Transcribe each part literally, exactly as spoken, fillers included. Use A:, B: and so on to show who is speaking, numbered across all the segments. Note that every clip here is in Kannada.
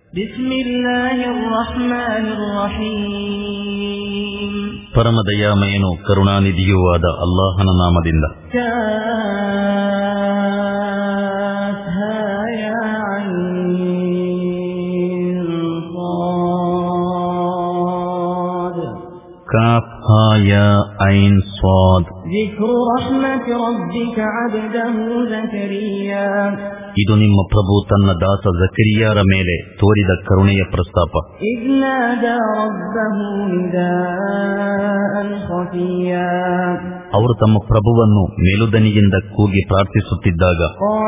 A: ಪರಮದಯಾಮಯನು ಕರುಣಾನಿಧಿಯೂ ಆದ ಅಲ್ಲಾಹನ ನಾಮದಿಂದ. ಕಾಫ್ ಹಾ ಯಾ ಐನ್ ಸ್ವಾದ್. ಇದು ನಿಮ್ಮ ಪ್ರಭು ತನ್ನ ದಾಸ ಜಕರಿಯಾರ ಮೇಲೆ ತೋರಿದ ಕರುಣೆಯ ಪ್ರಸ್ತಾಪ. ಅವರು ತಮ್ಮ ಪ್ರಭುವನ್ನು ಮೇಲುದನಿಯಿಂದ ಕೂಗಿ ಪ್ರಾರ್ಥಿಸುತ್ತಿದ್ದಾಗ,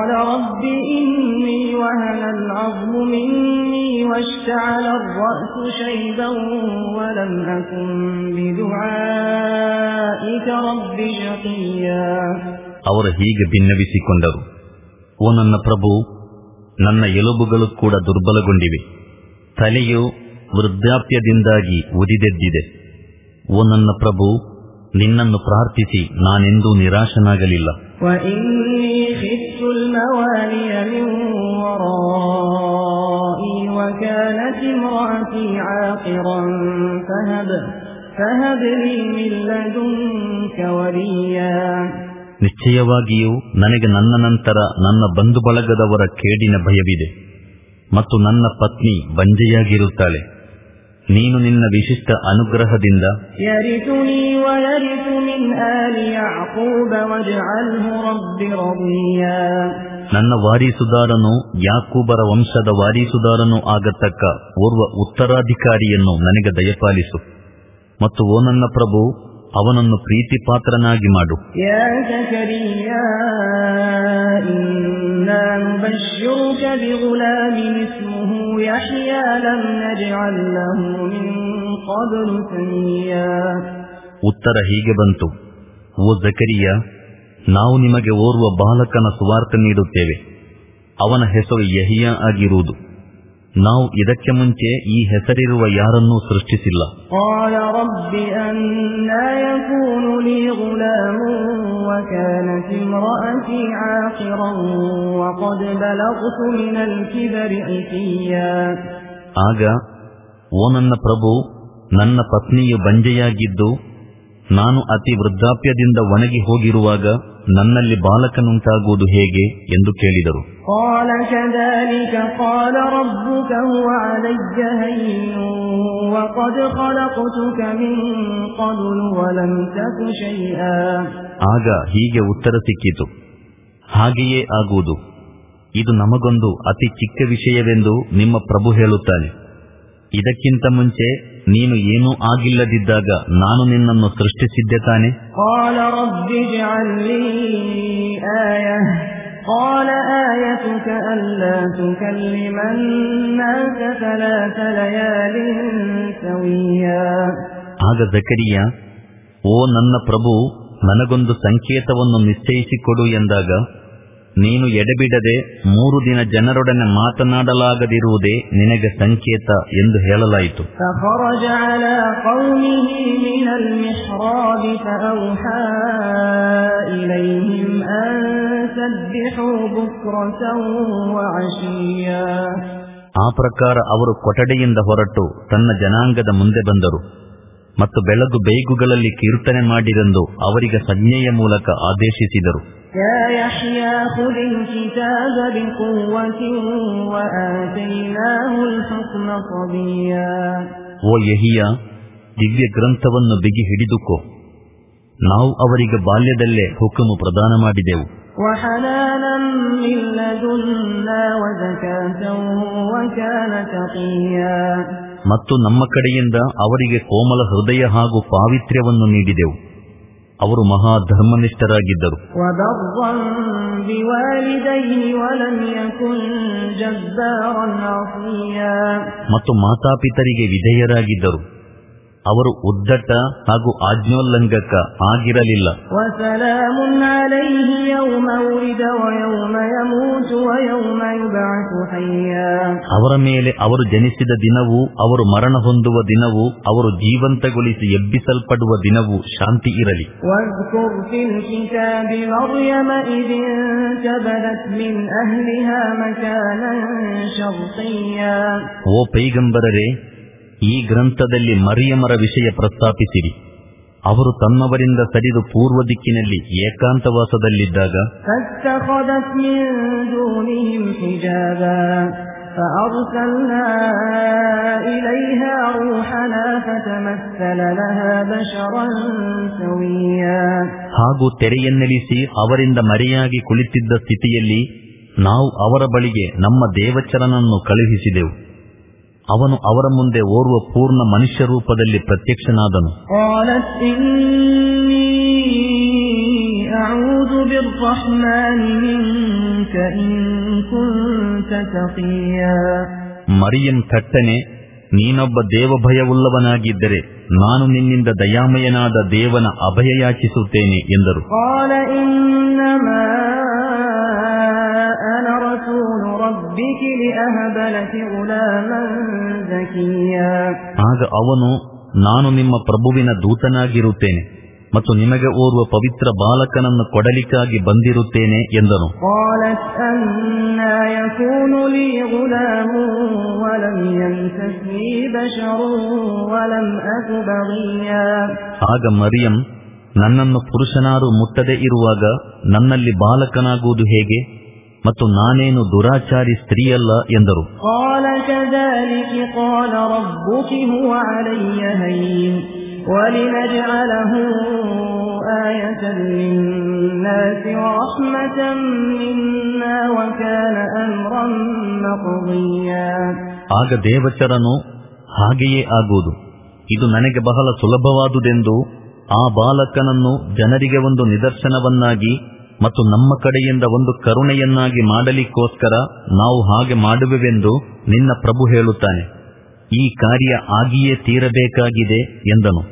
A: ಅವರು ಹೀಗೆ ಭಿನ್ನವಿಸಿಕೊಂಡರು, ಓ ನನ್ನ ಪ್ರಭು, ನನ್ನ ಎಲುಬುಗಳು ಕೂಡ ದುರ್ಬಲಗೊಂಡಿವೆ, ತಲೆಯು ವೃದ್ಧಾಪ್ಯದಿಂದಾಗಿ ಉದಿದೆದ್ದಿದೆ. ಓ ನನ್ನ ಪ್ರಭು, ನಿನ್ನನ್ನು ಪ್ರಾರ್ಥಿಸಿ ನಾನೆಂದೂ ನಿರಾಶನಾಗಲಿಲ್ಲ. ನಿಶ್ಚಯವಾಗಿಯೂ ನನಗೆ ನನ್ನ ನಂತರ ನನ್ನ ಬಂಧು ಬಳಗದವರ ಕೇಡಿನ ಭಯವಿದೆ ಮತ್ತು ನನ್ನ ಪತ್ನಿ ಬಂಜೆಯಾಗಿರುತ್ತಾಳೆ. ನೀನು ನಿನ್ನ ವಿಶಿಷ್ಟ ಅನುಗ್ರಹದಿಂದ ನನ್ನ ವಾರೀಸುದಾರನು, ಯಾಕೂಬರ ವಂಶದ ವಾರೀಸುದಾರನೂ ಆಗತಕ್ಕ ಓರ್ವ ಉತ್ತರಾಧಿಕಾರಿಯನ್ನು ನನಗೆ ದಯಪಾಲಿಸು ಮತ್ತು ಓ ನನ್ನ ಪ್ರಭು, ಅವನನ್ನು ಪ್ರೀತಿ ಪಾತ್ರನಾಗಿ ಮಾಡು. ಉತ್ತರ ಹೀಗೆ ಬಂತು, ಓ ಜಕರಿಯ, ನಾವು ನಿಮಗೆ ಓರ್ವ ಬಾಲಕನ ಸುವಾರ್ತೆ ನೀಡುತ್ತೇವೆ. ಅವನ ಹೆಸರು ಯಹಿಯ ಆಗಿರುವುದು. ನಾವು ಇದಕ್ಕೆ ಮುಂಚೆ ಈ ಹೆಸರಿರುವ ಯಾರನ್ನೂ ಸೃಷ್ಟಿಸಿಲ್ಲ. ಆಗ, ಓ ನನ್ನ ಪ್ರಭು, ನನ್ನ ಪತ್ನಿಯು ಬಂಜೆಯಾಗಿದ್ದು ನಾನು ಅತಿ ವೃದ್ಧಾಪ್ಯದಿಂದ ಒಣಗಿ ಹೋಗಿರುವಾಗ ನನ್ನಲ್ಲಿ ಬಾಲಕನುಂಟಾಗುವುದು ಹೇಗೆ ಎಂದು ಕೇಳಿದರು. ಆಗ ಹೀಗೆ ಉತ್ತರ ಸಿಕ್ಕಿತು, ಹಾಗೆಯೇ ಆಗುವುದು. ಇದು ನಮಗೊಂದು ಅತಿ ಚಿಕ್ಕ ವಿಷಯವೆಂದು ನಿಮ್ಮ ಪ್ರಭು ಹೇಳುತ್ತಾನೆ. ಇದಕ್ಕಿಂತ ಮುಂಚೆ ನೀನು ಏನೂ ಆಗಿಲ್ಲದಿದ್ದಾಗ ನಾನು ನಿನ್ನನ್ನು ಸೃಷ್ಟಿಸಿದ್ದೆ ತಾನೆ. ಆಗ ಜಕರಿಯ, ಓ ನನ್ನ ಪ್ರಭು, ನನಗೊಂದು ಸಂಕೇತವನ್ನು ನಿಶ್ಚಯಿಸಿಕೊಡು ಎಂದಾಗ, ನೀನು ಎಡೆಬಿಡದೆ ಮೂರು ದಿನ ಜನರೊಡನೆ ಮಾತನಾಡಲಾಗದಿರುವುದೇ ನಿನಗೆ ಸಂಕೇತ ಎಂದು ಹೇಳಲಾಯಿತು. ಆ ಪ್ರಕಾರ ಅವರು ಕೊಠಡಿಯಿಂದ ಹೊರಟು ತನ್ನ ಜನಾಂಗದ ಮುಂದೆ ಬಂದರು ಮತ್ತು ಬೆಳಗು ಬೇಗುಗಳಲ್ಲಿ ಕೀರ್ತನೆ ಮಾಡಿರೆಂದು ಅವರಿಗೆ ಸಂಜ್ಞೆಯ ಮೂಲಕ ಆದೇಶಿಸಿದರು. ಓ ಯಹಿಯ, ದಿವ್ಯ ಗ್ರಂಥವನ್ನು ಬಿಗಿ ಹಿಡಿದುಕೋ. ನಾವು ಅವರಿಗೆ ಬಾಲ್ಯದಲ್ಲೇ ಹುಕುಮು ಪ್ರದಾನ ಮಾಡಿದೆವು. ಮತ್ತು ನಮ್ಮ ಕಡೆಯಿಂದ ಅವರಿಗೆ ಕೋಮಲ ಹೃದಯ ಹಾಗೂ ಪಾವಿತ್ರ್ಯವನ್ನು ನೀಡಿದೆವು. ಅವರು ಮಹಾ ಧರ್ಮನಿಷ್ಠರಾಗಿದ್ದರು. ಮತ್ತು ಮಾತಾಪಿತರಿಗೆ ವಿಧೇಯರಾಗಿದ್ದರು ಅವರು ಉದ್ದಟ ಹಾಗೂ ಆಜ್ಞೋಲ್ಲಂಘಕ ಆಗಿರಲಿಲ್ಲ. ಅವರ ಮೇಲೆ ಅವರು ಜನಿಸಿದ ದಿನವೂ, ಅವರು ಮರಣ ಹೊಂದುವ ದಿನವೂ, ಅವರು ಜೀವಂತಗೊಳಿಸಿ ಎಬ್ಬಿಸಲ್ಪಡುವ ದಿನವೂ ಶಾಂತಿ ಇರಲಿ. ಓ ಪೈಗಂಬರರೇ, ಈ ಗ್ರಂಥದಲ್ಲಿ ಮರಿಯಮರ ವಿಷಯ ಪ್ರಸ್ತಾಪಿಸಿರಿ. ಅವರು ತಮ್ಮವರಿಂದ ಸರಿದು ಪೂರ್ವ ದಿಕ್ಕಿನಲ್ಲಿ ಏಕಾಂತವಾಸದಲ್ಲಿದ್ದಾಗ ಹಾಗೂ ತೆರೆಯನ್ನೆಲಿಸಿ ಅವರಿಂದ ಮರೆಯಾಗಿ ಕುಳಿತಿದ್ದ ಸ್ಥಿತಿಯಲ್ಲಿ ನಾವು ಅವರ ಬಳಿಗೆ ನಮ್ಮ ದೇವಚರನನ್ನು ಕಳುಹಿಸಿದೆವು. ಅವನು ಅವರ ಮುಂದೆ ಓರ್ವ ಪೂರ್ಣ ಮನುಷ್ಯ ರೂಪದಲ್ಲಿ ಪ್ರತ್ಯಕ್ಷನಾದನು. ಮರಿಯಂ ಥಟ್ಟನೆ, ನೀನೊಬ್ಬ ದೇವಭಯವುಳ್ಳವನಾಗಿದ್ದರೆ ನಾನು ನಿನ್ನಿಂದ ದಯಾಮಯನಾದ ದೇವನ ಅಭಯ ಯಾಚಿಸುತ್ತೇನೆ ಎಂದರು. ಆಗ ಅವನು, ನಾನು ನಿಮ್ಮ ಪ್ರಭುವಿನ ದೂತನಾಗಿರುತ್ತೇನೆ ಮತ್ತು ನಿಮಗೆ ಓರ್ವ ಪವಿತ್ರ ಬಾಲಕನನ್ನು ಕೊಡಲಿಕ್ಕಾಗಿ ಬಂದಿರುತ್ತೇನೆ ಎಂದನು. ಆಗ ಮರಿಯಂ, ನನ್ನನ್ನು ಪುರುಷನಾರು ಮುಟ್ಟದೆ ಇರುವಾಗ ನನ್ನಲ್ಲಿ ಬಾಲಕನಾಗುವುದು ಹೇಗೆ ಮತ್ತು ನಾನೇನು ದುರಾಚಾರಿ ಸ್ತ್ರೀಯಲ್ಲ ಎಂದರು. ಆಗ ದೇವಚರನು, ಹಾಗೆಯೇ ಆಗುವುದು, ಇದು ನನಗೆ ಬಹಳ ಸುಲಭವಾದುದೆಂದು ಆ ಬಾಲಕನನ್ನು ಜನರಿಗೆ ಒಂದು ನಿದರ್ಶನವನ್ನಾಗಿ ಮತ್ತು ನಮ್ಮ ಕಡೆಯಿಂದ ಒಂದು ಕರುಣೆಯನ್ನಾಗಿ ಮಾಡಲಿಕ್ಕೋಸ್ಕರ ನಾವು ಹಾಗೆ ಮಾಡುವೆವೆಂದು ನಿನ್ನ ಪ್ರಭು ಹೇಳುತ್ತಾನೆ. ಈ ಕಾರ್ಯ ಆಗಿಯೇ ತೀರಬೇಕಾಗಿದೆ ಎಂದನು.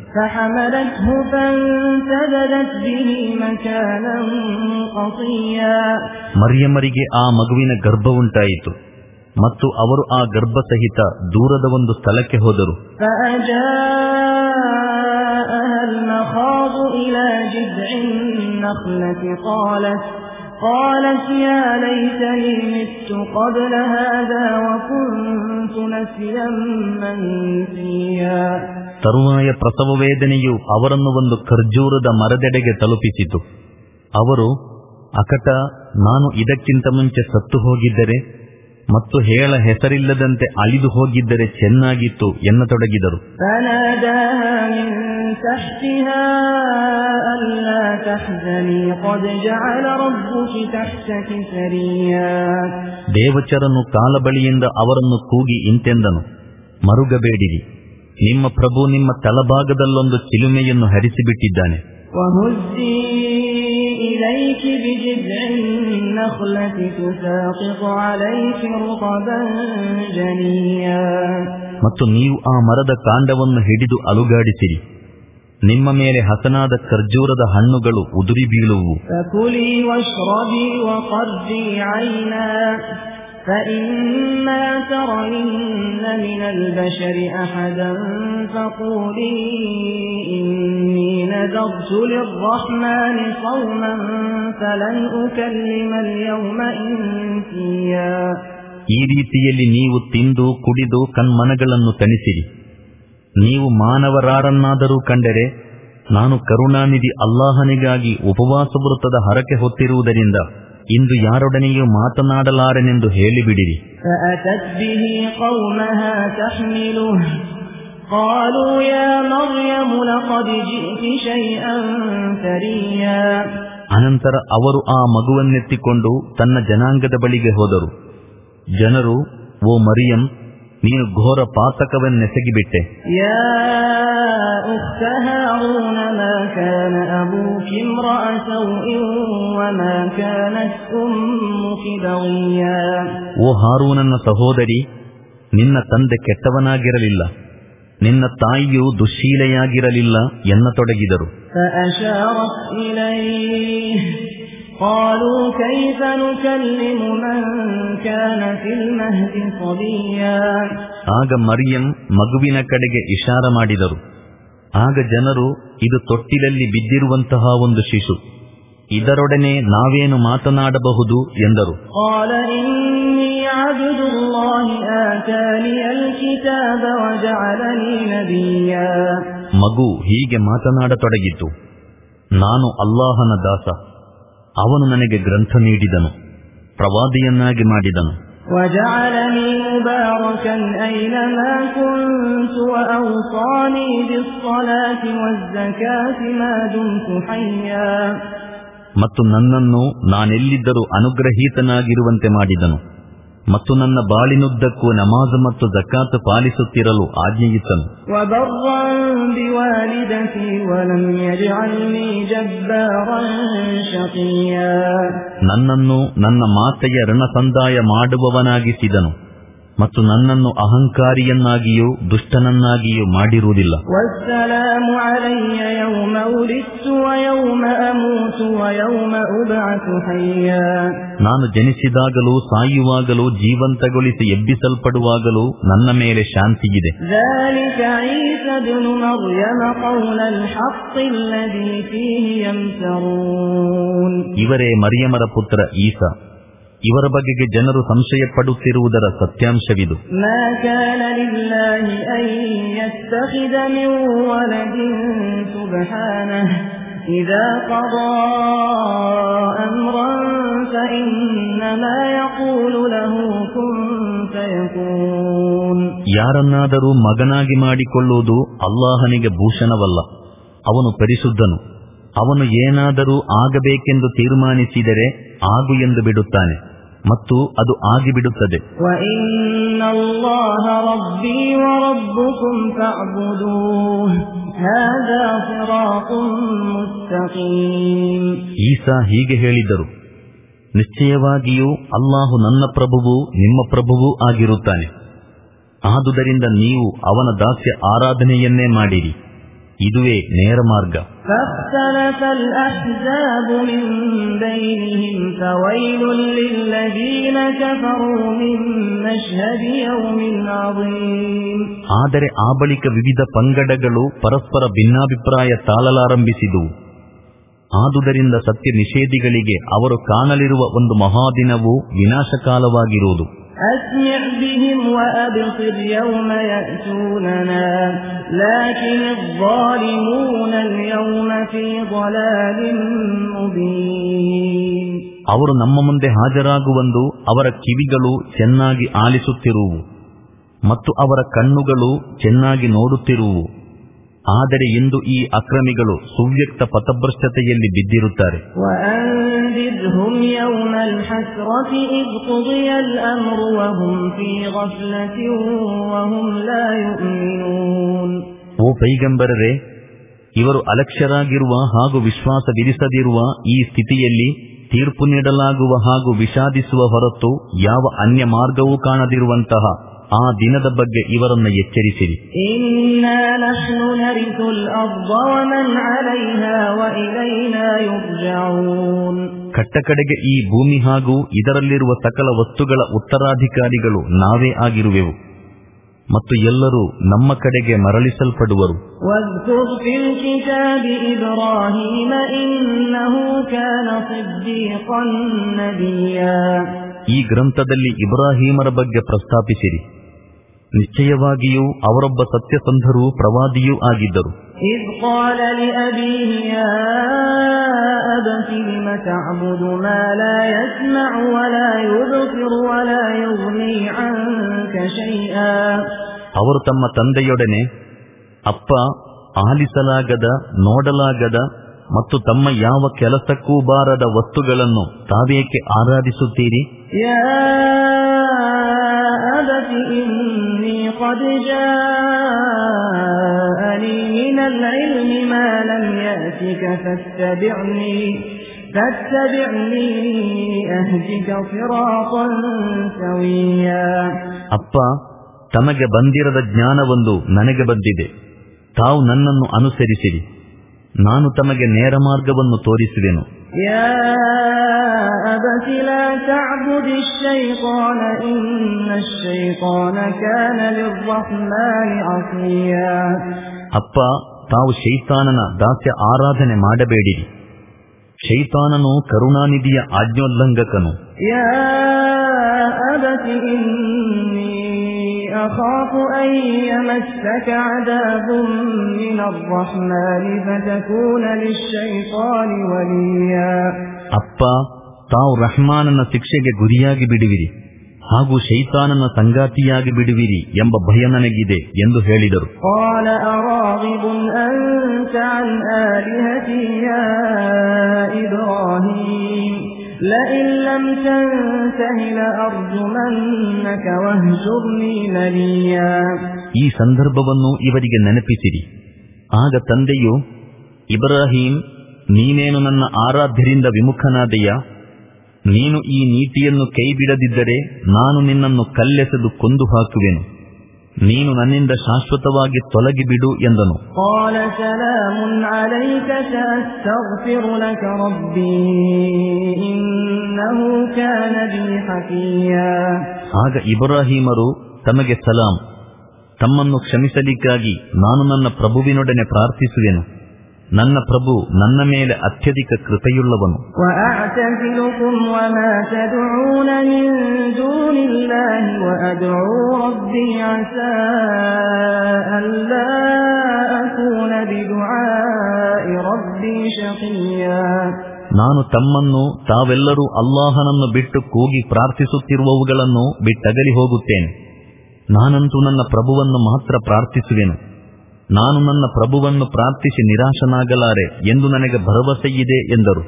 A: ಮರಿಯಮರಿಗೆ ಆ ಮಗುವಿನ ಗರ್ಭ ಉಂಟಾಯಿತು ಮತ್ತು ಅವರು ಆ ಗರ್ಭ ಸಹಿತ ದೂರದ ಒಂದು ಸ್ಥಳಕ್ಕೆ ಹೋದರು.
B: قالت يا ليتني مت قبل هذا وكنت نسيا منسيا.
A: ತರುವಾಯ ಪ್ರಸವ ವೇದನೆಯು ಅವರನ್ನು ಒಂದು ಖರ್ಜೂರದ ಮರದೆಡೆಗೆ ತಲುಪಿಸಿತು. ಅವರು, ಅಕಟ, ನಾನು ಇದಕ್ಕಿಂತ ಮುಂಚೆ ಸತ್ತು ಹೋಗಿದ್ದರೆ ಮತ್ತು ಹೇಳ ಹೆಸರಿಲ್ಲದಂತೆ ಅಳಿದು ಹೋಗಿದ್ದರೆ ಚೆನ್ನಾಗಿತ್ತು ಎನ್ನತೊಡಗಿದರು. ದೇವಚರನು ಕಾಲಬಳಿಯಿಂದ ಅವರನ್ನು ಕೂಗಿ ಇಂತೆಂದನು, ಮರುಗಬೇಡಿರಿ, ನಿಮ್ಮ ಪ್ರಭು ನಿಮ್ಮ ತಲಭಾಗದಲ್ಲೊಂದು ಚಿಲುಮೆಯನ್ನು ಹರಿಸಿಬಿಟ್ಟಿದ್ದಾನೆ. ಮತ್ತು ನೀವು ಆ ಮರದ ಕಾಂಡವನ್ನು ಹಿಡಿದು ಅಲುಗಾಡಿಸಿರಿ, ನಿಮ್ಮ ಮೇಲೆ ಹಸನಾದ ಖರ್ಜೂರದ ಹಣ್ಣುಗಳು ಉದುರಿ ಬೀಳುವು.
B: فإما ترين من البشر أحدا فقولي إني نذرت للرحمن صوما فلن أكلم اليوم إنسيا.
A: ಈ ರೀತಿಯಲ್ಲಿ ನೀವು ತಿಂದು ಕುಡಿದು ಕಣ್ಮನಗಳನ್ನು ತಣಿಸಿರಿ. ನೀವು ಮಾನವರಾರನ್ನಾದರೂ ಕಂಡರೆ, ನಾನು ಕರುಣಾನಿಧಿ ಅಲ್ಲಾಹನಿಗಾಗಿ ಉಪವಾಸ ವೃತ್ತದ ಹರಕೆ ಹೊತ್ತಿರುವುದರಿಂದ ಇಂದು ಯಾರೊಡನೆಯೂ ಮಾತನಾಡಲಾರೆನೆಂದು ಹೇಳಿಬಿಡಿರಿ. ಅನಂತರ ಅವರು ಆ ಮಗುವನ್ನೆತ್ತಿಕೊಂಡು ತನ್ನ ಜನಾಂಗದ ಬಳಿಗೆ ಹೋದರು. ಜನರು, ಓ ಮರಿಯಂ, ನೀನು ಘೋರ ಪಾತಕವನ್ನೆಸಗಿಬಿಟ್ಟೆ. ಓ ಹಾರೂನನ ಸಹೋದರಿ, ನಿನ್ನ ತಂದೆ ಕೆಟ್ಟವನಾಗಿರಲಿಲ್ಲ ನಿನ್ನ ತಾಯಿಯು ದುಶ್ಶೀಲೆಯಾಗಿರಲಿಲ್ಲ ಎನ್ನತೊಡಗಿದರು. ಆಗ ಮರಿಯಂ ಮಗುವಿನ ಕಡೆಗೆ ಇಶಾರ ಮಾಡಿದರು. ಆಗ ಜನರು, ಇದು ತೊಟ್ಟಿಲಲ್ಲಿ ಬಿದ್ದಿರುವಂತಹ ಒಂದು ಶಿಶು, ಇದರೊಡನೆ ನಾವೇನು ಮಾತನಾಡಬಹುದು ಎಂದರು. ಮಗು ಹೀಗೆ ಮಾತನಾಡತೊಡಗಿತು, ನಾನು ಅಲ್ಲಾಹನ ದಾಸ, ಅವನು ನನಗೆ ಗ್ರಂಥ ನೀಡಿದನು, ಪ್ರವಾದಿಯನ್ನಾಗಿ ಮಾಡಿದನು.
B: وجعلني مباركا أينما كنت وأوصاني بالصلاة والزكاة ما دمت حيا.
A: ಮತ್ತು ನನ್ನನ್ನು ನಾನೆಲ್ಲಿದ್ದರೂ ಅನುಗ್ರಹೀತನಾಗಿರುವಂತೆ ಮಾಡಿದನು ಮತ್ತು ನನ್ನ ಬಾಳಿನುದ್ದಕ್ಕೂ ನಮಾಜ್ ಮತ್ತು ಜಕಾತ್ ಪಾಲಿಸುತ್ತಿರಲು ಆಜ್ಞೆಯಿತ್ತನು. ನನ್ನನ್ನು ನನ್ನ ಮಾತೆಯ ಋಣ ಸಂದಾಯ ಮಾಡುವವನಾಗಿಸಿದನು ಮತ್ತು ನನ್ನನ್ನು ಅಹಂಕಾರಿಯನ್ನಾಗಿಯೂ ದುಷ್ಟನನ್ನಾಗಿಯೂ ಮಾಡಿರುವುದಿಲ್ಲ. ನಾನು ಜನಿಸಿದಾಗಲೂ ಸಾಯುವಾಗಲೂ ಜೀವಂತಗೊಳಿಸಿ ಎಬ್ಬಿಸಲ್ಪಡುವಾಗಲೂ ನನ್ನ ಮೇಲೆ ಶಾಂತಿಯಿದೆ. ಇವರೇ ಮರಿಯಮರ ಪುತ್ರ ಈಸಾ, ಇವರ ಬಗೆಗೆ ಜನರು ಸಂಶಯ ಪಡುತ್ತಿರುವುದರ ಸತ್ಯಾಂಶವಿದು. ಯಾರನ್ನಾದರೂ ಮಗನಾಗಿ ಮಾಡಿಕೊಳ್ಳುವುದು ಅಲ್ಲಾಹನಿಗೆ ಭೂಷಣವಲ್ಲ. ಅವನು ಪರಿಶುದ್ಧನು. ಅವನು ಏನಾದರೂ ಆಗಬೇಕೆಂದು ತೀರ್ಮಾನಿಸಿದರೆ ಆಗು ಎಂದು ಬಿಡುತ್ತಾನೆ ಮತ್ತು ಅದು ಆಗಿಬಿಡುತ್ತದೆ. ಈಸಾ ಹೀಗೆ ಹೇಳಿದರು, ನಿಶ್ಚಯವಾಗಿಯೂ ಅಲ್ಲಾಹು ನನ್ನ ಪ್ರಭುವು ನಿಮ್ಮ ಪ್ರಭುವೂ ಆಗಿರುತ್ತಾನೆ. ಆದುದರಿಂದ ನೀವು ಅವನ ದಾಸ್ಯ ಆರಾಧನೆಯನ್ನೇ ಮಾಡಿರಿ, ಇದುವೇ ನೇರ ಮಾರ್ಗ. ಆದರೆ ಆ ಬಳಿಕ ವಿವಿಧ ಪಂಗಡಗಳು ಪರಸ್ಪರ ಭಿನ್ನಾಭಿಪ್ರಾಯ ತಾಳಲಾರಂಭಿಸಿದುವು. ಆದುದರಿಂದ ಸತ್ಯ ನಿಷೇಧಿಗಳಿಗೆ ಅವರು ಕಾಣಲಿರುವ ಒಂದು ಮಹಾದಿನವು ವಿನಾಶಕಾಲವಾಗಿರುವುದು.
B: أسمع بهم وأبصر يوم يأتوننا لكن الظالمون اليوم في ضلال مبين.
A: ಅವರು ನಮ್ಮ ಮುಂದೆ ಹಾಜರಾಗುವಂದು ಅವರ ಕಿವಿಗಳು ಚೆನ್ನಾಗಿ ಆಲಿಸುತ್ತಿರುವು ಮತ್ತು ಅವರ ಕಣ್ಣುಗಳು ಚೆನ್ನಾಗಿ ನೋಡುತ್ತಿರುವು. ಆದರೆ ಇಂದು ಈ ಅಕ್ರಮಿಗಳು ಸುವ್ಯಕ್ತ ಪಥಭ್ರಷ್ಟತೆಯಲ್ಲಿ ಬಿದ್ದಿರುತ್ತಾರೆ. ಓ ಪೈಗಂಬರರೇ, ಇವರು ಅಲಕ್ಷ್ಯರಾಗಿರುವ ಹಾಗೂ ವಿಶ್ವಾಸವಿರಿಸದಿರುವ ಈ ಸ್ಥಿತಿಯಲ್ಲಿ ತೀರ್ಪು ನೀಡಲಾಗುವ ಹಾಗೂ ವಿಷಾದಿಸುವ ಹೊರತು ಯಾವ ಅನ್ಯ ಮಾರ್ಗವೂ ಕಾಣದಿರುವಂತಹ ಆ ದಿನದ ಬಗ್ಗೆ ಇವರನ್ನು ಎಚ್ಚರಿಸಿರಿ. ಕಟ್ಟಕಡೆಗೆ ಈ ಭೂಮಿ ಹಾಗೂ ಇದರಲ್ಲಿರುವ ಸಕಲ ವಸ್ತುಗಳ ಉತ್ತರಾಧಿಕಾರಿಗಳು ನಾವೇ ಆಗಿರುವೆವು ಮತ್ತು ಎಲ್ಲರೂ ನಮ್ಮ ಕಡೆಗೆ ಮರಳಿಸಲ್ಪಡುವರು. ಈ ಗ್ರಂಥದಲ್ಲಿ ಇಬ್ರಾಹೀಮರ ಬಗ್ಗೆ ಪ್ರಸ್ತಾಪಿಸಿರಿ. ನಿಶ್ಚಯವಾಗಿಯೂ ಅವರೊಬ್ಬ ಸತ್ಯಸಂಧರೂ ಪ್ರವಾದಿಯೂ ಆಗಿದ್ದರು. ಅವರು ತಮ್ಮ ತಂದೆಯೊಡನೆ, ಅಪ್ಪ, ಆಲಿಸಲಾಗದ, ನೋಡಲಾಗದ ಮತ್ತು ತಮ್ಮ ಯಾವ ಕೆಲಸಕ್ಕೂ ಬಾರದ ವಸ್ತುಗಳನ್ನು ತಾವೇಕೆ ಆರಾಧಿಸುತ್ತೀರಿ? ಅಪ್ಪ, ತಮಗೆ ಬಂದಿರದ ಜ್ಞಾನವೊಂದು ನನಗೆ ಬಂದಿದೆ, ತಾವು ನನ್ನನ್ನು ಅನುಸರಿಸಿರಿ, ನಾನು ತಮಗೆ ನೇರ ಮಾರ್ಗವನ್ನು ತೋರಿಸುವೆನು.
B: ಯಾ ಅಬತಿ ಲಾ ತಅಬುದಿ ಶೈತಾನ ಇನ್ನ ಶೈತಾನ ಕಾನ ಲಿರ್ರಹ್ಮಾನಿ ಅಸಿಯಾ.
A: ಅಪ್ಪ, ತಾವು ಶೈತಾನನ ದಾಸ್ಯ ಆರಾಧನೆ ಮಾಡಬೇಡಿರಿ, ಶೈತಾನನು ಕರುಣಾನಿಧಿಯ ಆಜ್ಞೋಲ್ಲಂಘಕನು.
B: ಯಾ ಅಬತಿ ಇನ್ನೀ ಅಖಾಫು ಅನ್ ಯಮಸ್ಸಕ ಅದಾಬುನ್ ಮಿನರ್ ರಹ್ಮಾನಿ ಫತಕೂನ ಲಿಶ್ಶೈತಾನಿ ವಲಿಯಾ.
A: ಅಪ್ಪ, ತಾವು ರಹ್ಮಾನನ ಶಿಕ್ಷೆಗೆ ಗುರಿಯಾಗಿ ಬಿಡುವಿರಿ ಹಾಗೂ ಶೈತಾನನ ಸಂಗಾತಿಯಾಗಿ ಬಿಡುವಿರಿ ಎಂಬ ಭಯ ನನಗಿದೆ ಎಂದು ಹೇಳಿದರು.
B: قال أراغب أنت عن آلهتي يا إبراهيم لئن لم تنته لأرجمنك واهجرني مليا.
A: ಈ ಸಂದರ್ಭವನ್ನು ಇವರಿಗೆ ನೆನಪಿಸಿರಿ. ಆಗ ತಂದೆಯು, ಇಬ್ರಾಹಿಂ, ನೀನೇನು ನನ್ನ ಆರಾಧ್ಯರಿಂದ ವಿಮುಖನಾದೆಯಾ? ನೀನು ಈ ನೀತಿಯನ್ನು ಕೈಬಿಡದಿದ್ದರೆ ನಾನು ನಿನ್ನನ್ನು ಕಲ್ಲೆಸೆದು ಕೊಂದು ಹಾಕುವೆನು, ನೀನು ನನ್ನಿಂದ ಶಾಶ್ವತವಾಗಿ ತೊಲಗಿಬಿಡು ಎಂದನು. ಆಗ ಇಬ್ರಾಹಿಮರು ತಮಗೆ ಸಲಾಂ, ತಮ್ಮನ್ನು ಕ್ಷಮಿಸಲಿಕ್ಕಾಗಿ ನಾನು ನನ್ನ ಪ್ರಭುವಿನೊಡನೆ ಪ್ರಾರ್ಥಿಸುವೆನು, ನನ್ನ ಪ್ರಭು ನನ್ನ ಮೇಲೆ ಅತ್ಯಧಿಕ ಕೃಪೆಯುಳ್ಳವನು. ನಾನು ತಮ್ಮನ್ನು, ತಾವೆಲ್ಲರೂ ಅಲ್ಲಾಹನನ್ನು ಬಿಟ್ಟು ಕೂಗಿ ಪ್ರಾರ್ಥಿಸುತ್ತಿರುವವುಗಳನ್ನು ಬಿಟ್ಟಗಲಿ ಹೋಗುತ್ತೇನೆ. ನಾನಂತೂ ನನ್ನ ಪ್ರಭುವನ್ನು ಮಾತ್ರ ಪ್ರಾರ್ಥಿಸುವೆನು. ನಾನು ನನ್ನ ಪ್ರಭುವನ್ನು ಪ್ರಾರ್ಥಿಸಿ ನಿರಾಶನಾಗಲಾರೆ ಎಂದು ನನಗೆ ಭರವಸೆಯಿದೆ ಎಂದರು.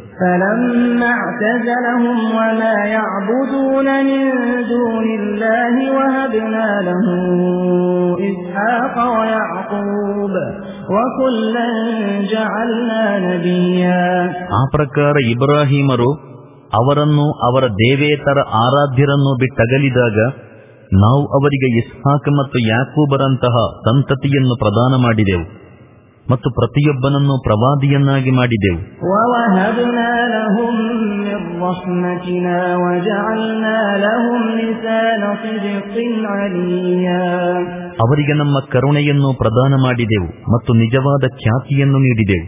A: ಆ ಪ್ರಕಾರ ಇಬ್ರಾಹಿಮರು ಅವರನ್ನು ಅವರ ದೇವೇತರ ಆರಾಧ್ಯರನ್ನು ಬಿಟ್ಟಗಲಿದಾಗ ನಾವು ಅವರಿಗೆ ಇಸ್ಹಾಕ್ ಮತ್ತು ಯಾಕೂಬರಂತಹ ಸಂತತಿಯನ್ನು ಪ್ರದಾನ ಮಾಡಿದೆವು ಮತ್ತು ಪ್ರತಿಯೊಬ್ಬನನ್ನು ಪ್ರವಾದಿಯನ್ನಾಗಿ ಮಾಡಿದೆವು. ಅವರಿಗೆ ನಮ್ಮ ಕರುಣೆಯನ್ನು ಪ್ರದಾನ ಮಾಡಿದೆವು ಮತ್ತು ನಿಜವಾದ ಖ್ಯಾತಿಯನ್ನು ನೀಡಿದೆವು.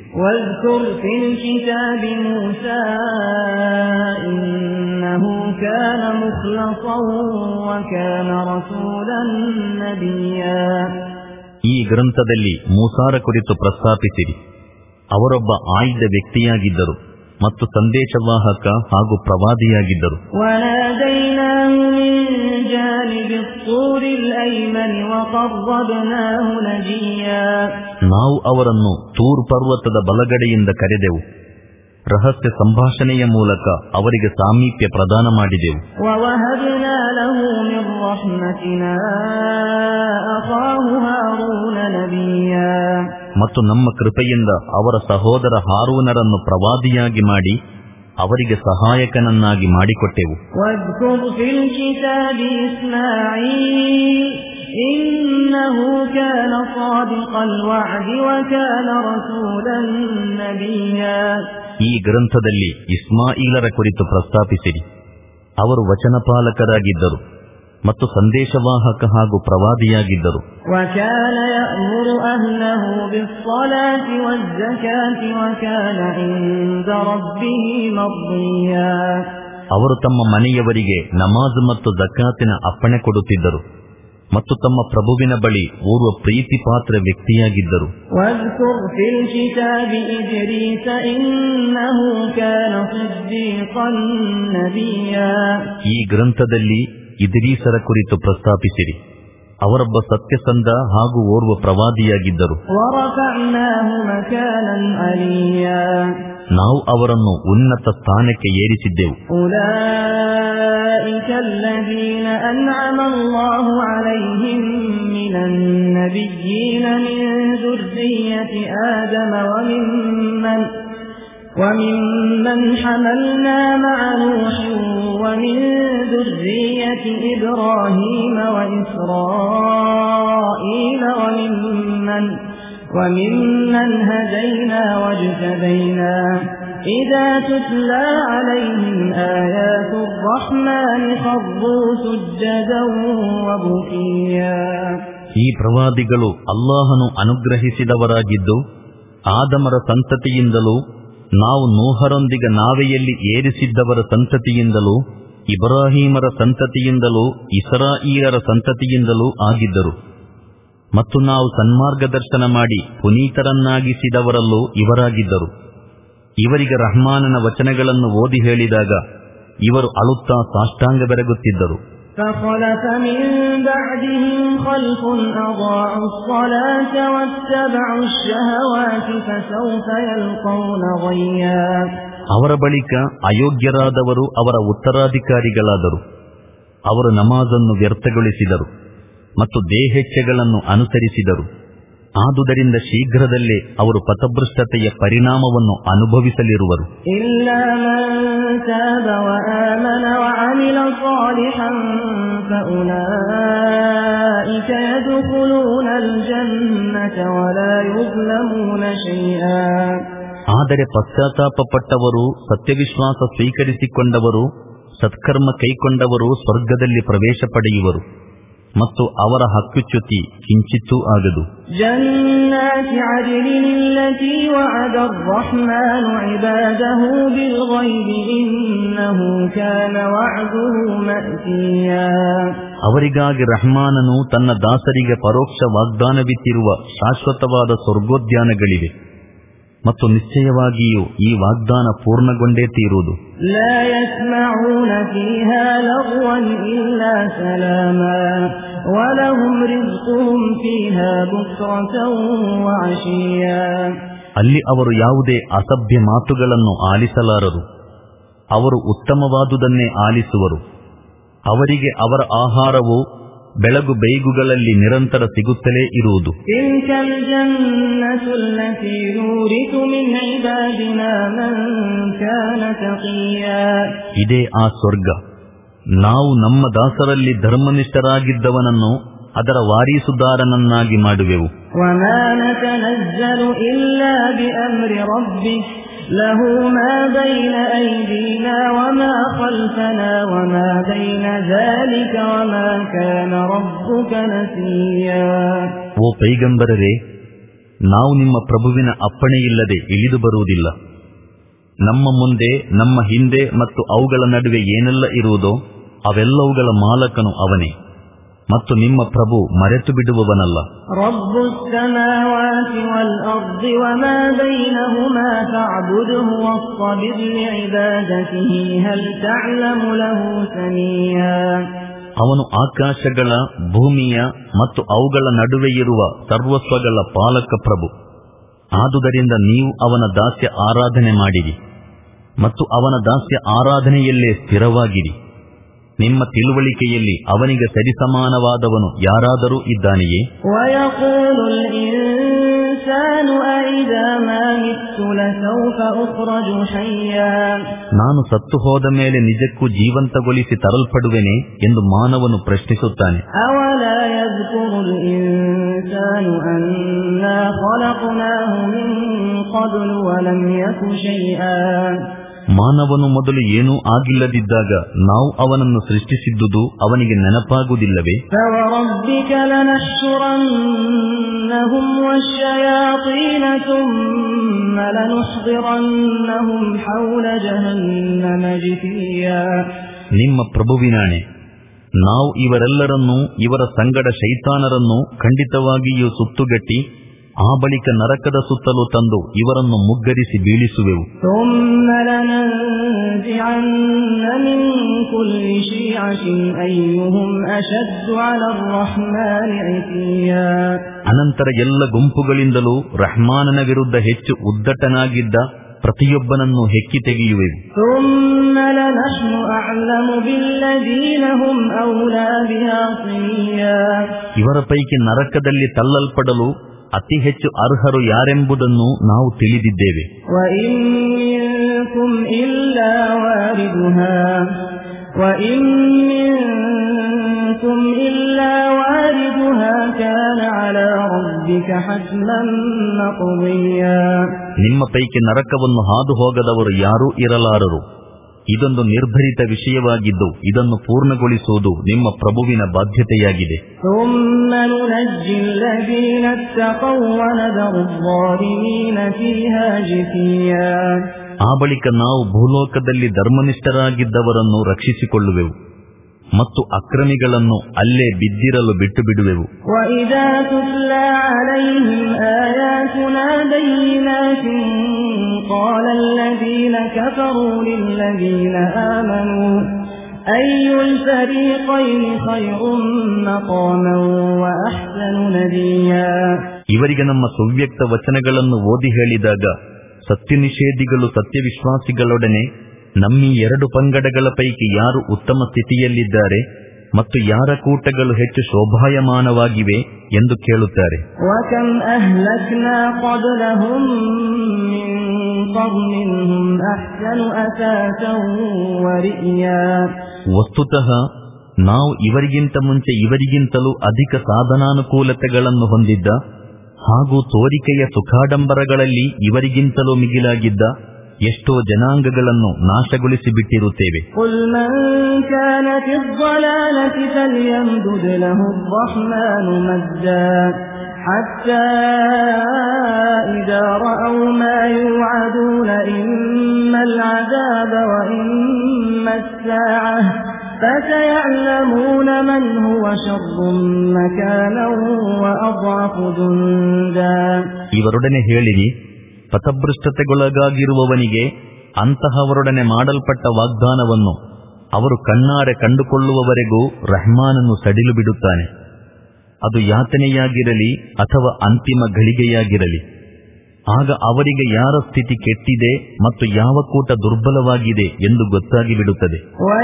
A: ಈ ಗ್ರಂಥದಲ್ಲಿ ಮೂಸಾರ ಕುರಿತು ಪ್ರಸ್ತಾಪಿಸಿರಿ. ಅವರೊಬ್ಬ ಆಯ್ದ ವ್ಯಕ್ತಿಯಾಗಿದ್ದರು ಮತ್ತು ಸಂದೇಶವಾಹಕ ಹಾಗೂ ಪ್ರವಾದಿಯಾಗಿದ್ದರು. ನಾವು ಅವರನ್ನು ತೂರ್ ಪರ್ವತದ ಬಲಗಡೆಯಿಂದ ಕರೆದೆವು. ರಹಸ್ಯ ಸಂಭಾಷಣೆಯ ಮೂಲಕ ಅವರಿಗೆ ಸಾಮೀಪ್ಯ ಪ್ರದಾನ ಮಾಡಿದೆವು. ಮತ್ತು ನಮ್ಮ ಕೃಪೆಯಿಂದ ಅವರ ಸಹೋದರ ಹಾರೂನರನ್ನು ಪ್ರವಾದಿಯಾಗಿ ಮಾಡಿ ಅವರಿಗೆ ಸಹಾಯಕನನ್ನಾಗಿ ಮಾಡಿಕೊಟ್ಟೆವು. ಈ ಗ್ರಂಥದಲ್ಲಿ ಇಸ್ಮಾಯಿಲರ ಕುರಿತು ಪ್ರಸ್ತಾಪಿಸಿರಿ. ಅವರು ವಚನಪಾಲಕರಾಗಿದ್ದರು ಮತ್ತು ಸಂದೇಶವಾಹಕ ಹಾಗೂ ಪ್ರವಾದಿಯಾಗಿದ್ದರು. ಅವರು ತಮ್ಮ ಮನೆಯವರಿಗೆ ನಮಾಜ್ ಮತ್ತು ಜಕಾತಿನ ಅಪ್ಪಣೆ ಕೊಡುತ್ತಿದ್ದರು ಮತ್ತು ತಮ್ಮ ಪ್ರಭುವಿನ ಬಳಿ ಓರ್ವ ಪ್ರೀತಿ ಪಾತ್ರ ವ್ಯಕ್ತಿಯಾಗಿದ್ದರು. ಈ ಗ್ರಂಥದಲ್ಲಿ ಇದ್ರೀಸರ ಕುರಿತು ಪ್ರಸ್ತಾಪಿಸಿರಿ. ಅವರೊಬ್ಬ ಸತ್ಯಸಂಧ ಹಾಗೂ ಓರ್ವ ಪ್ರವಾದಿಯಾಗಿದ್ದರು. ನಾವು ಅವರನ್ನು ಉನ್ನತ ಸ್ಥಾನಕ್ಕೆ ಏರಿಸಿದ್ದೆವು.
B: وممن حملنا مع نوح ومن ذرية إبراهيم وإسرائيل وممن وممن هدينا واجتبينا إذا تتلى عليهم آيات الرحمن خروا سجدا وبكيا.
A: ಈ ಪ್ರವಾದಿಗಳು ಅಲ್ಲಾಹನು ಅನುಗ್ರಹಿಸಿದವರಾಗಿದ್ದು ಆದಮರ ಸಂತತಿಯಿಂದಲೂ ನಾವು ನೋಹರೊಂದಿಗೆ ನಾವೆಯಲ್ಲಿ ಏರಿಸಿದ್ದವರ ಸಂತತಿಯಿಂದಲೂ ಇಬ್ರಾಹೀಮರ ಸಂತತಿಯಿಂದಲೂ ಇಸ್ರಾಯೀಲರ ಸಂತತಿಯಿಂದಲೂ ಆಗಿದ್ದರು. ಮತ್ತು ನಾವು ಸನ್ಮಾರ್ಗದರ್ಶನ ಮಾಡಿ ಪುನೀತರನ್ನಾಗಿಸಿದವರಲ್ಲೂ ಇವರಾಗಿದ್ದರು. ಇವರಿಗೆ ರಹ್ಮಾನನ ವಚನಗಳನ್ನು ಓದಿ ಹೇಳಿದಾಗ ಇವರು ಅಳುತ್ತಾ ಸಾಷ್ಟಾಂಗ ಬೆರಗುತ್ತಿದ್ದರು.
B: فخلف من بعدهم خلف أضاعوا الصلاة واتبعوا الشهوات فسوف يلقون غيا.
A: ಅವರ ಬಳಿಕ ಅಯೋಗ್ಯರಾದವರು ಅವರ ಉತ್ತರಾಧಿಕಾರಿಗಳಾದರು. ಅವರು ನಮಾಜನ್ನು ವ್ಯರ್ಥಗೊಳಿಸಿದರು ಮತ್ತು ದೇಹೆಚ್ಛೆಗಳನ್ನು ಅನುಸರಿಸಿದರು. ಆದುದರಿಂದ ಶೀಘ್ರದಲ್ಲೇ ಅವರು ಪಥಭ್ರಷ್ಟತೆಯ ಪರಿಣಾಮವನ್ನು ಅನುಭವಿಸಲಿರುವರು. ಆದರೆ ಪಶ್ಚಾತ್ತಾಪಪಟ್ಟವರು, ಸತ್ಯವಿಶ್ವಾಸ ಸ್ವೀಕರಿಸಿಕೊಂಡವರು, ಸತ್ಕರ್ಮ ಕೈಕೊಂಡವರು ಸ್ವರ್ಗದಲ್ಲಿ ಪ್ರವೇಶ ಪಡೆಯುವರು ಮತ್ತು ಅವರ ಹಕ್ಕುಚ್ಯುತಿ ಕಿಂಚಿತ್ತೂ ಆಗದು.
B: ಜನ್ನಾತಿ ಅದ್ಲಿನ್ ಅಲ್ಲತಿ ವಅದ ಅರ್-ರಹ್ಮಾನು ಇಬಾದಹು ಬಿಲ್-ಗೈಬಿ ಇನ್ನಹು ಕಾನ ವಅದುಹು ಮಅತಿಯಾ.
A: ಅವರಿಗಾಗಿ ರಹ್ಮಾನನು ತನ್ನ ದಾಸರಿಗೆ ಪರೋಕ್ಷ ವಾಗ್ದಾನವಿತ್ತಿರುವ ಶಾಶ್ವತವಾದ ಸ್ವರ್ಗೋದ್ಯಾನಗಳಿವೆ ಮತ್ತು ನಿಶ್ಚಯವಾಗಿಯೂ ಈ ವಾಗ್ದಾನ ಪೂರ್ಣಗೊಂಡೇ ತೀರುವುದು.
B: ಲಾ ಯಸ್ಮಊನ ಫೀಹಾ ಲಗ್ವನ್ ಇಲ್ಲಾ ಸಲಾಮಾ ವಲಹುಂ ರಿಜ್ಕುಹುಂ ಫೀಹಾ ಬುಕ್ರತನ್ ವಅಶಿಯಾ.
A: ಅಲ್ಲಿ ಅವರು ಯಾವುದೇ ಅಸಭ್ಯ ಮಾತುಗಳನ್ನು ಆಲಿಸಲಾರರು. ಅವರು ಉತ್ತಮವಾದುದನ್ನೇ ಆಲಿಸುವರು. ಅವರಿಗೆ ಅವರ ಆಹಾರವು ಬೆಳಗು ಬೈಗುಗಳಲ್ಲಿ ನಿರಂತರ ಸಿಗುತ್ತಲೇ ಇರುವುದು. ಇದೇ ಆ ಸ್ವರ್ಗ. ನಾವು ನಮ್ಮ ದಾಸರಲ್ಲಿ ಧರ್ಮನಿಷ್ಠರಾಗಿದ್ದವನನ್ನು ಅದರ ವಾರೀಸುದಾರನನ್ನಾಗಿ ಮಾಡುವೆವು.
B: له ما بين أيدينا وما خلفنا وما بين ذلك وما كان ربك نسيا.
A: ಓ ಪೈಗಂಬರರೇ, ನಾವು ನಿಮ್ಮ ಪ್ರಭುವಿನ ಅಪ್ಪಣೆಯಿಲ್ಲದೆ ಇಳಿದು ಬರುವುದಿಲ್ಲ. ನಮ್ಮ ಮುಂದೆ, ನಮ್ಮ ಹಿಂದೆ ಮತ್ತು ಅವುಗಳ ನಡುವೆ ಏನೆಲ್ಲ ಇರುವುದೋ ಅವೆಲ್ಲವುಗಳ ಮಾಲಕನು ಅವನೇ ಮತ್ತು ನಿಮ್ಮ ಪ್ರಭು ಮರೆತು ಬಿಡುವವನಲ್ಲ.
B: ರಬ್ಬುಸ್ ಸಮಾವಾತಿ ವಲ್ ಅರ್ದಿ ವಮಾ ಬೈನಹುಮಾ ಫಅಬ್ದುಹು ವಸ್ಬಿರ್ ಲಿಇಬಾದತಿಹಿ ಹಲ್ ತಅಲಮು ಲಹು ಸಮೀಯಾ.
A: ಅವನು ಆಕಾಶಗಳ, ಭೂಮಿಯ ಮತ್ತು ಅವುಗಳ ನಡುವೆ ಇರುವ ಸರ್ವಸ್ವಗಳ ಪಾಲಕ ಪ್ರಭು. ಆದುದರಿಂದ ನೀವು ಅವನ ದಾಸ್ಯ ಆರಾಧನೆ ಮಾಡಿರಿ ಮತ್ತು ಅವನ ದಾಸ್ಯ ಆರಾಧನೆಯಲ್ಲೇ ಸ್ಥಿರವಾಗಿರಿ. ನಿಮ್ಮ ತಿಳುವಳಿಕೆಯಲ್ಲಿ ಅವನಿಗೆ ಸರಿಸಮಾನವಾದವನು ಯಾರಾದರೂ ಇದ್ದಾನೆಯೇ? ನಾನು ಸತ್ತು ಹೋದ ಮೇಲೆ ನಿಜಕ್ಕೂ ಜೀವಂತಗೊಳಿಸಿ ತರಲ್ಪಡುವೆನೆ ಎಂದು ಮಾನವನು ಪ್ರಶ್ನಿಸುತ್ತಾನೆ. ಮಾನವನು ಮೊದಲು ಏನೂ ಆಗಿಲ್ಲದಿದ್ದಾಗ ನಾವು ಅವನನ್ನು ಸೃಷ್ಟಿಸಿದ್ದುದು ಅವನಿಗೆ ನೆನಪಾಗುವುದಿಲ್ಲವೇ? ನಿಮ್ಮ ಪ್ರಭುವಿನಾಣೆ, ನಾವು ಇವರೆಲ್ಲರನ್ನೂ ಇವರ ಸಂಗಡ ಶೈತಾನರನ್ನು ಖಂಡಿತವಾಗಿಯೂ ಸುತ್ತುಗಟ್ಟಿ ಆ ಬಳಿಕ ನರಕದ ಸುತ್ತಲೂ ತಂದು ಇವರನ್ನು ಮುಗ್ಗರಿಸಿ ಬೀಳಿಸುವೆವು. ಅನಂತರ ಎಲ್ಲ ಗುಂಪುಗಳಿಂದಲೂ ರಹ್ಮಾನನ ವಿರುದ್ಧ ಹೆಚ್ಚು ಉದ್ದಟನಾಗಿದ್ದ ಪ್ರತಿಯೊಬ್ಬನನ್ನು ಹೆಕ್ಕಿ ತೆಗೆಯುವೆವು. ಇವರ ಪೈಕಿ ನರಕದಲ್ಲಿ ತಳ್ಳಲ್ಪಡಲು ಅತಿ ಹೆಚ್ಚು ಅರ್ಹರು ಯಾರೆಂಬುದನ್ನು ನಾವು ತಿಳಿದಿದ್ದೇವೆ.
B: ربك حتما مقضيا.
A: ನಿಮ್ಮ ಪೈಕಿ ನರಕವನ್ನು ಹಾದು ಹೋಗದವರು ಯಾರೂ ಇರಲಾರರು. ಇದೊಂದು ನಿರ್ಧರಿತ ವಿಷಯವಾಗಿದ್ದು ಇದನ್ನು ಪೂರ್ಣಗೊಳಿಸುವುದು ನಿಮ್ಮ ಪ್ರಭುವಿನ ಬಾಧ್ಯತೆಯಾಗಿದೆ.
B: ثم ننجي الذين اتقوا ونذر الظالمين فيها جثيا.
A: ಆ ಬಳಿಕ ನಾವು ಭೂಲೋಕದಲ್ಲಿ ಧರ್ಮನಿಷ್ಠರಾಗಿದ್ದವರನ್ನು ರಕ್ಷಿಸಿಕೊಳ್ಳುವೆವು ಮತ್ತು ಅಕ್ರಮಿಗಳನ್ನು ಅಲ್ಲೇ ಬಿದ್ದಿರಲು ಬಿಟ್ಟು ಬಿಡುವೆವು.
B: وَإِذَا تُتْلَى عَلَيْهِمْ آيَاتُنَا بَيِّنَاتٍ قَالَ الَّذِينَ كَفَرُوا لِلَّذِينَ آمَنُوا أَيُّ الْفَرِيقَيْنِ خَيْرٌ مَقَامًا وَأَحْسَنُ نَدِيًّا.
A: ಇವರಿಗೆ ನಮ್ಮ ಸುವ್ಯಕ್ತ ವಚನಗಳನ್ನು ಓದಿ ಹೇಳಿದಾಗ ಸತ್ಯನಿಷೇಧಿಗಳು ಸತ್ಯವಿಶ್ವಾಸಿಗಳೊಡನೆ ನಮ್ಮೀ ಎರಡು ಪಂಗಡಗಳ ಪೈಕಿ ಯಾರು ಉತ್ತಮ ಸ್ಥಿತಿಯಲ್ಲಿದ್ದಾರೆ ಮತ್ತು ಯಾರ ಕೂಟಗಳು ಹೆಚ್ಚು ಶೋಭಾಯಮಾನವಾಗಿವೆ ಎಂದು ಕೇಳುತ್ತಾರೆ.
B: وَكَمْ أَهْلَكْنَا قَبْلَهُمْ مِنْ قَرْنٍ هُمْ أَحْسَنُ أَثَاثًا وَرِئْيًا. ವಸ್ತುತಃ ನಾವು ಇವರಿಗಿಂತ ಮುಂಚೆ ಇವರಿಗಿಂತಲೂ ಅಧಿಕ ಸಾಧನಾನುಕೂಲತೆಗಳನ್ನು ಹೊಂದಿದ್ದ ಹಾಗೂ ತೋರಿಕೆಯ ಸುಖಾಡಂಬರಗಳಲ್ಲಿ ಇವರಿಗಿಂತಲೂ ಮಿಗಿಲಾಗಿದ್ದ ಎಷ್ಟೋ ಜನಾಂಗಗಳನ್ನು ನಾಶಗೊಳಿಸಿ ಬಿಟ್ಟಿರುತ್ತೇವೆ. قُلْ مَنْ كَانَ فِي الضَّلَالَةِ فَلْيَمْدُدْ لَهُ الرَّحْمَنُ مَدًّا حَتَّى إِذَا رَأَوْا مَا يُوعَدُونَ إِمَّا الْعَذَابَ وَإِمَّا السَّاعَةَ فَسَيَعْلَمُونَ مَنْ هُوَ شَرٌّ مَكَانًا وَأَضْعَفُ جُنْدًا.
A: ಇವರೊಡನೆ ಹೇಳಿರಿ, ಪಥಭ್ರಷ್ಟತೆಗೊಳಗಾಗಿರುವವನಿಗೆ ಅಂತಹವರೊಡನೆ ಮಾಡಲ್ಪಟ್ಟ ವಾಗ್ದಾನವನ್ನು ಅವರು ಕಣ್ಣಾರೆ ಕಂಡುಕೊಳ್ಳುವವರೆಗೂ ರಹ್ಮಾನನು ಸಡಿಲು ಬಿಡುತ್ತಾನೆ. ಅದು ಯಾತನೆಯಾಗಿರಲಿ ಅಥವಾ ಅಂತಿಮ ಘಳಿಗೆಯಾಗಿರಲಿ. ಆಗ ಅವರಿಗೆ ಯಾರ ಸ್ಥಿತಿ ಕೆಟ್ಟಿದೆ ಮತ್ತು ಯಾವ ಕೂಟ ದುರ್ಬಲವಾಗಿದೆ ಎಂದು ಗೊತ್ತಾಗಿ ಬಿಡುತ್ತದೆ.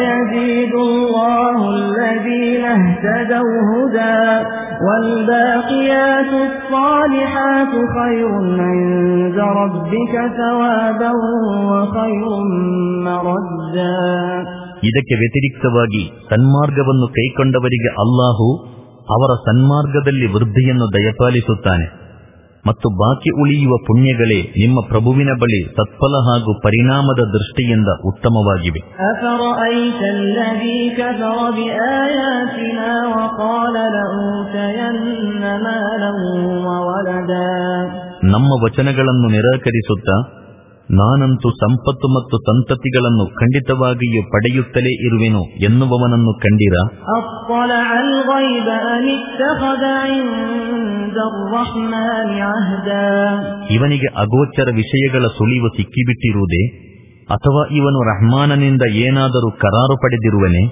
A: ಇದಕ್ಕೆ ವ್ಯತಿರಿಕ್ತವಾಗಿ ಸನ್ಮಾರ್ಗವನ್ನು ಕೈಕೊಂಡವರಿಗೆ ಅಲ್ಲಾಹು ಅವರ ಸನ್ಮಾರ್ಗದಲ್ಲಿ ವೃದ್ಧಿಯನ್ನು ದಯಪಾಲಿಸುತ್ತಾನೆ ಮತ್ತು ಬಾಕಿ ಉಳಿಯುವ ಪುಣ್ಯಗಳೇ ನಿಮ್ಮ ಪ್ರಭುವಿನ ಬಳಿ ಸತ್ಫಲ ಹಾಗೂ ಪರಿಣಾಮದ ದೃಷ್ಟಿಯಿಂದ ಉತ್ತಮವಾಗಿವೆ. ನಮ್ಮ ವಚನಗಳನ್ನು ನಿರಾಕರಿಸುತ್ತಾ ನಾನಂತೂ ಸಂಪತ್ತು ಮತ್ತು ಸಂತತಿಗಳನ್ನು ಖಂಡಿತವಾಗಿಯೂ ಪಡೆಯುತ್ತಲೇ ಇರುವೆನು ಎನ್ನುವವನನ್ನು ಕಂಡಿರ? ಇವನಿಗೆ ಅಗೋಚರ ವಿಷಯಗಳ ಸುಳಿವು ಸಿಕ್ಕಿಬಿಟ್ಟಿರುವುದೇ ಅಥವಾ ಇವನು ರಹ್ಮಾನನಿಂದ ಏನಾದರೂ ಕರಾರು ಪಡೆದಿರುವನೇ?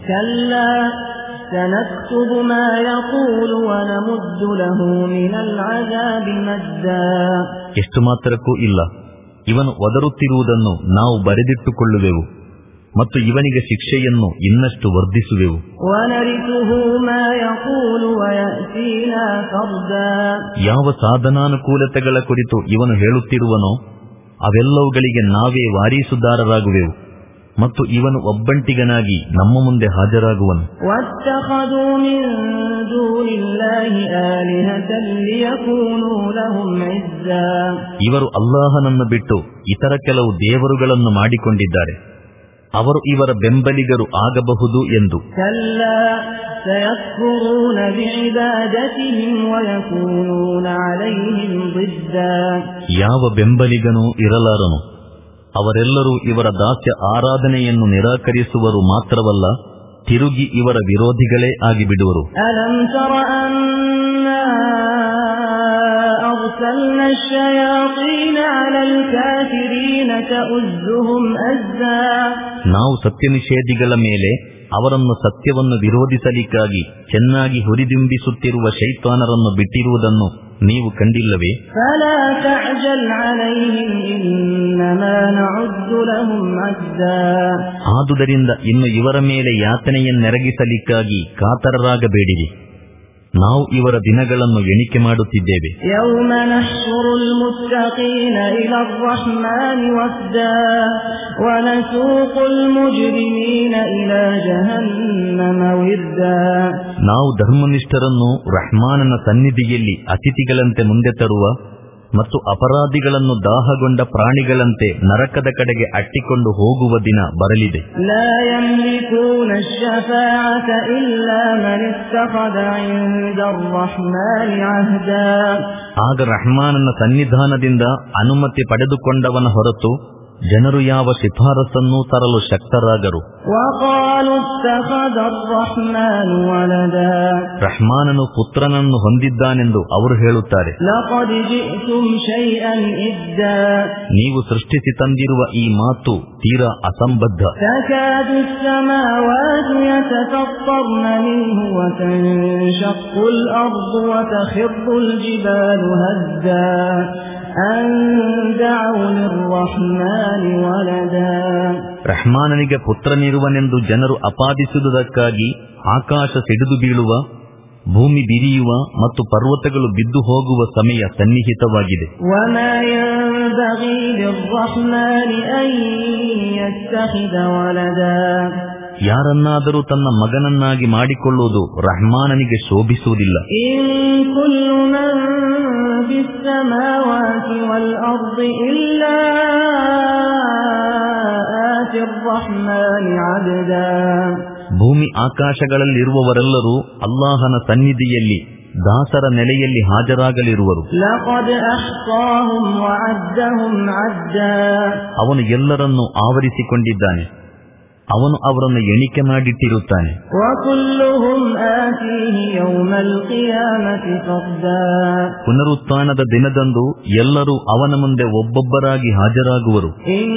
A: ಎಷ್ಟು ಮಾತ್ರಕ್ಕೂ ಇಲ್ಲ, ಇವನು ಒದರುತ್ತಿರುವುದನ್ನು ನಾವು ಬರೆದಿಟ್ಟುಕೊಳ್ಳುವೆವು ಮತ್ತು ಇವನಿಗೆ ಶಿಕ್ಷೆಯನ್ನು ಇನ್ನಷ್ಟು ವರ್ಧಿಸುವೆವು. ಯಾವ ಸಾಧನಾನುಕೂಲತೆಗಳ ಕುರಿತು ಇವನು ಹೇಳುತ್ತಿರುವನೋ ಅವೆಲ್ಲವುಗಳಿಗೆ ನಾವೇ ವಾರೀಸುದಾರರಾಗುವೆವು ಮತ್ತು ಇವನು ಒಬ್ಬಂಟಿಗನಾಗಿ ನಮ್ಮ ಮುಂದೆ ಹಾಜರಾಗುವನು. ಇವರು ಅಲ್ಲಾಹನನ್ನು ಬಿಟ್ಟು ಇತರ ಕೆಲವು ದೇವರುಗಳನ್ನು ಮಾಡಿಕೊಂಡಿದ್ದಾರೆ, ಅವರು ಇವರ ಬೆಂಬಲಿಗರು ಆಗಬಹುದು ಎಂದು. ಯಾವ ಬೆಂಬಲಿಗನೂ ಇರಲಾರನು. ಅವರೆಲ್ಲರೂ ಇವರ ದಾಸ್ಯ ಆರಾಧನೆಯನ್ನು ನಿರಾಕರಿಸುವರು ಮಾತ್ರವಲ್ಲ, ತಿರುಗಿ ಇವರ ವಿರೋಧಿಗಳೇ ಆಗಿಬಿಡುವರು. ನಾವು ಸತ್ಯನಿಷೇಧಿಗಳ ಮೇಲೆ ಅವರನ್ನು ಸತ್ಯವನ್ನು ವಿರೋಧಿಸಲಿಕ್ಕಾಗಿ ಚೆನ್ನಾಗಿ ಹುರಿದುಂಬಿಸುತ್ತಿರುವ ಶೈತಾನರನ್ನು ಬಿಟ್ಟಿರುವುದನ್ನು ನೀವು ಕಂಡಿಲ್ಲವೇ? ಆದುದರಿಂದ ಇನ್ನು ಇವರ ಮೇಲೆ ಯಾತನೆಯನ್ನೆರಗಿಸಲಿಕ್ಕಾಗಿ ಕಾತರರಾಗಬೇಡಿರಿ. ನಾವು ಇವರ ದಿನಗಳನ್ನು ಎಣಿಕೆ ಮಾಡುತ್ತಿದ್ದೇವೆ.
B: ಯೌಮ ನಹ್ಶುರುಲ್ ಮುತ್ತಖೀನ ಇಲಾ ಅರ್-ರಹ್ಮಾನಿ ವಫ್ದಾ ವ ನಸೂಕುಲ್ ಮುಜ್ರಿಮೀನ ಇಲಾ ಜಹನ್ನಮ ವಿರ್ದಾ.
A: ನಾವು ಧರ್ಮನಿಷ್ಠರನ್ನು ರಹ್ಮಾನನ ಸನ್ನಿಧಿಯಲ್ಲಿ ಅತಿಥಿಗಳಂತೆ ಮುಂದೆ ತರುವ ಮತ್ತು ಅಪರಾಧಿಗಳನ್ನು ದಾಹಗೊಂಡ ಪ್ರಾಣಿಗಳಂತೆ ನರಕದ ಕಡೆಗೆ ಅಟ್ಟಿಕೊಂಡು ಹೋಗುವ ದಿನ ಬರಲಿದೆ.
B: ಲಾ ಯಮ್ಲಿಕೂನ ಅಶ್-ಶಫಾಅತ ಇಲ್ಲಾ ಮನ್ ಇತ್ತಖದ ಇಂದ ಅರ್-ರಹ್ಮಾನಿ ಅಹ್ದಾ.
A: ಆಗ ರಹ್ಮಾನನ ಸನ್ನಿಧಾನದಿಂದ ಅನುಮತಿ ಪಡೆದುಕೊಂಡವನ ಹೊರತು ಜನರು ಯಾವ ಶಿಫಾರಸನ್ನೂ ತರಲು ಶಕ್ತರಾಗರು. ರಹ್ಮಾನನು ಪುತ್ರನನ್ನು ಹೊಂದಿದ್ದಾನೆಂದು ಅವರು ಹೇಳುತ್ತಾರೆ. ನೀವು ಸೃಷ್ಟಿಸಿ ತಂದಿರುವ ಈ ಮಾತು ತೀರಾ ಅಸಂಬದ್ಧ. ರಹ್ಮಾನನಿಗೆ ಪುತ್ರನಿರುವನೆಂದು ಜನರು ಅಪಾದಿಸುವುದಕ್ಕಾಗಿ ಆಕಾಶ ಸಿಡಿದು ಬೀಳುವ, ಭೂಮಿ ಬಿರಿಯುವ ಮತ್ತು ಪರ್ವತಗಳು ಬಿದ್ದು ಹೋಗುವ ಸಮಯ ಸನ್ನಿಹಿತವಾಗಿದೆ. ಯಾರನ್ನಾದರೂ ತನ್ನ ಮಗನನ್ನಾಗಿ ಮಾಡಿಕೊಳ್ಳುವುದು ರಹ್ಮಾನನಿಗೆ ಶೋಭಿಸುವುದಿಲ್ಲ. ಭೂಮಿ ಆಕಾಶಗಳಲ್ಲಿರುವವರೆಲ್ಲರೂ ಅಲ್ಲಾಹನ ಸನ್ನಿಧಿಯಲ್ಲಿ ದಾಸರ ನೆಲೆಯಲ್ಲಿ ಹಾಜರಾಗಲಿರುವರು. ಅವನು ಎಲ್ಲರನ್ನೂ ಆವರಿಸಿಕೊಂಡಿದ್ದಾನೆ, ಅವನು ಅವರನ್ನು ಎಣಿಕೆ ಮಾಡಿಟ್ಟಿರುತ್ತಾನೆ. ಪುನರುತ್ಥಾನದ ದಿನದಂದು ಎಲ್ಲರೂ ಅವನ ಮುಂದೆ ಒಬ್ಬೊಬ್ಬರಾಗಿ ಹಾಜರಾಗುವರು.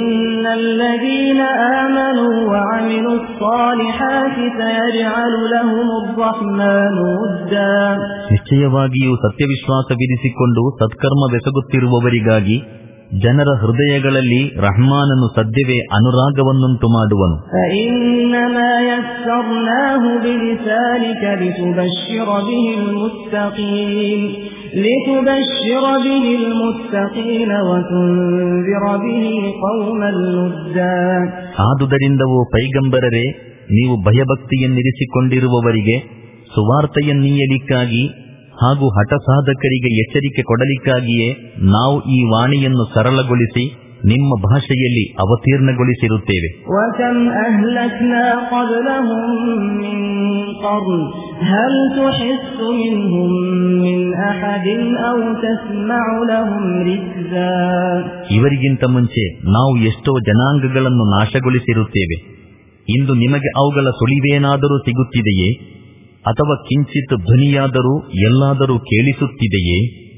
A: ನಿಶ್ಚಯವಾಗಿಯೂ ಸತ್ಯವಿಶ್ವಾಸವಿರಿಸಿಕೊಂಡು ಸತ್ಕರ್ಮವೆಸಗುತ್ತಿರುವವರಿಗಾಗಿ ಜನರ ಹೃದಯಗಳಲ್ಲಿ ರಹ್ಮಾನನು ಸದ್ಯವೇ ಅನುರಾಗವನ್ನುಂಟು ಮಾಡುವನು. ಆದುದರಿಂದವೋ ಪೈಗಂಬರರೇ, ನೀವು ಭಯಭಕ್ತಿಯನ್ನಿರಿಸಿಕೊಂಡಿರುವವರಿಗೆ ಸುವಾರ್ತೆಯನ್ನೀಯಲಿಕ್ಕಾಗಿ ಹಾಗೂ ಹಠಸಾಧಕರಿಗೆ ಎಚ್ಚರಿಕೆ ಕೊಡಲಿಕ್ಕಾಗಿಯೇ ನಾವು ಈ ವಾಣಿಯನ್ನು ಸರಳಗೊಳಿಸಿ ನಿಮ್ಮ ಭಾಷೆಯಲ್ಲಿ ಅವತೀರ್ಣಗೊಳಿಸಿರುತ್ತೇವೆ. ಇವರಿಗಿಂತ ಮುಂಚೆ ನಾವು ಎಷ್ಟೋ ಜನಾಂಗಗಳನ್ನು ನಾಶಗೊಳಿಸಿರುತ್ತೇವೆ. ಇಂದು ನಿಮಗೆ ಅವುಗಳ ಸುಳಿವೇನಾದರೂ ಸಿಗುತ್ತಿದೆಯೇ? ಅಥವಾ ಕಿಂಚಿತ್ ಧ್ವನಿಯಾದರೂ ಎಲ್ಲಾದರೂ ಕೇಳಿಸುತ್ತಿದೆಯೇ?